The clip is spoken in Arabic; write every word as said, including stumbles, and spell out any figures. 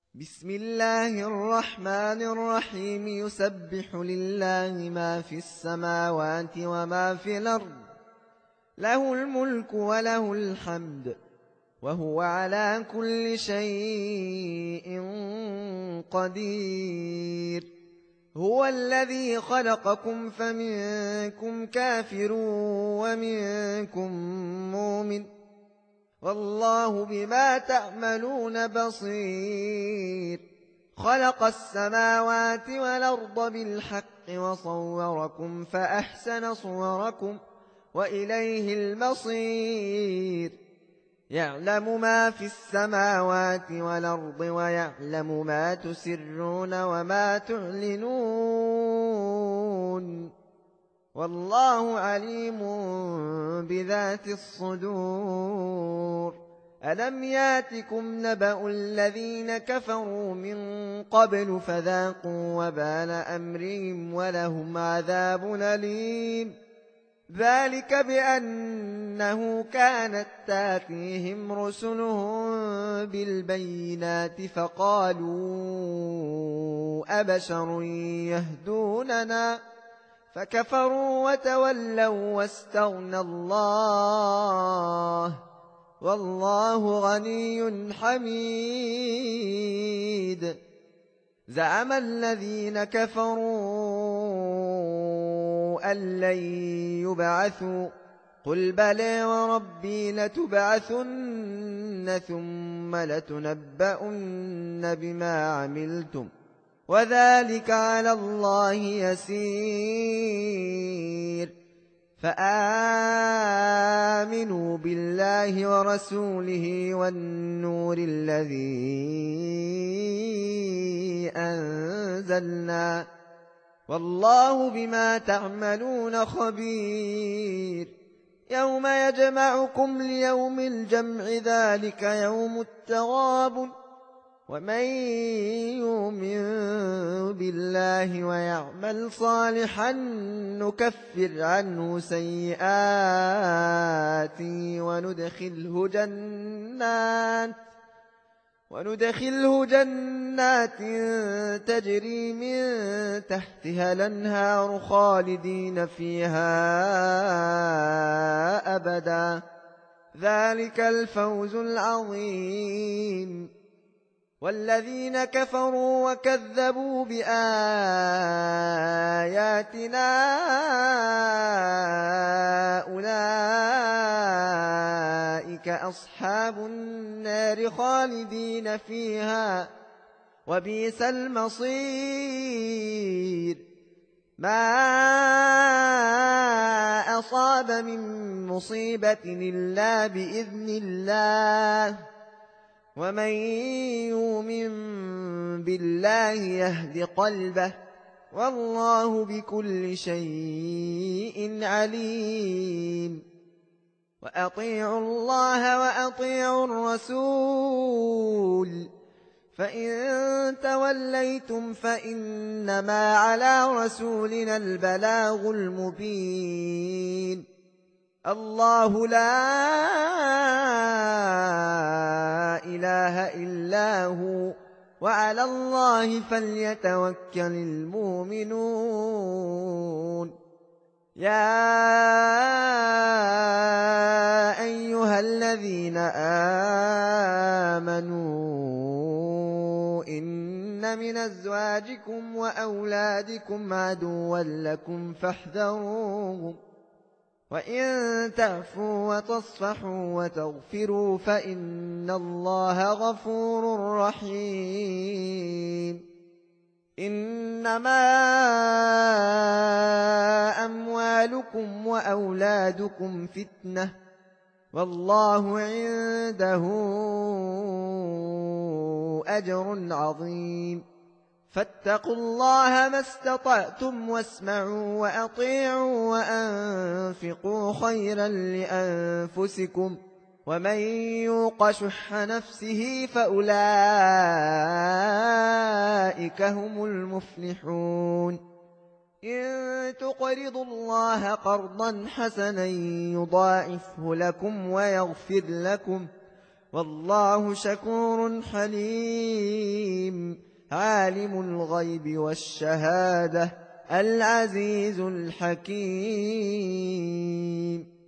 بسم الله الرحمن الرحيم يسبح لله ما في السماوات وما في الأرض له الملك وله الحمد وهو على كل شيء قدير. هو الذي خلقكم فمنكم كافر ومنكم مؤمن والله بما تعملون بصير. خلق السماوات والأرض بالحق وصوركم فأحسن صوركم وإليه المصير. يعلم ما في السماوات والأرض ويعلم ما تسرون وما تعلنون والله عليم بذات الصدور. ألم ياتكم نبأ الذين كفروا من قبل فذاقوا وبال أمرهم ولهم عذاب أليم. ذلك بأنه كانت تاتيهم رسلهم بالبينات فقالوا أبشر يهدوننا فكفروا وتولوا واستغنى الله والله غني حميد. زعم الذين كفروا أن لن يبعثوا قل بلى وربي لتبعثن ثم لتنبؤن بما عملتم وذلك على الله يسير. فآمنوا بالله ورسوله والنور الذي أنزلنا والله بما تعملون خبير. يوم يجمعكم ليوم الجمع ذلك يوم التغابن ومن يؤمن بالله ويعمل صالحا نكفر عنه سيئاته وندخله جنات وندخله جنات تجري من تحتها الأنهار خالدين فيها أبدا ذلك الفوز العظيم. والذين كفروا وكذبوا بآياتنا أولئك أصحاب النار خالدين فيها وبئس المصير. ما أصاب من مصيبة إلا بإذن الله ومن يؤمن بالله يهد قلبه والله بكل شيء عليم. وأطيعوا الله وأطيعوا الرسول فإن توليتم فإنما على رسولنا البلاغ المبين. الله لا إله إلا هو وعلى الله فليتوكل المؤمنون. يا أيها الذين آمنوا إن من أزواجكم وأولادكم عدوا لكم فاحذروهم وإن تعفوا وتصفحوا وتغفروا فإن الله غفور رحيم. إنما أموالكم وأولادكم فتنة والله عنده أجر عظيم. فاتقوا الله ما استطعتم واسمعوا وأطيعوا وأنفقوا خيرا لأنفسكم ومن يوق شح نفسه فأولئك هم المفلحون. إن تقرضوا الله قرضا حسنا يضاعفه لكم ويغفر لكم والله شكور حليم عالم الغيب والشهادة العزيز الحكيم.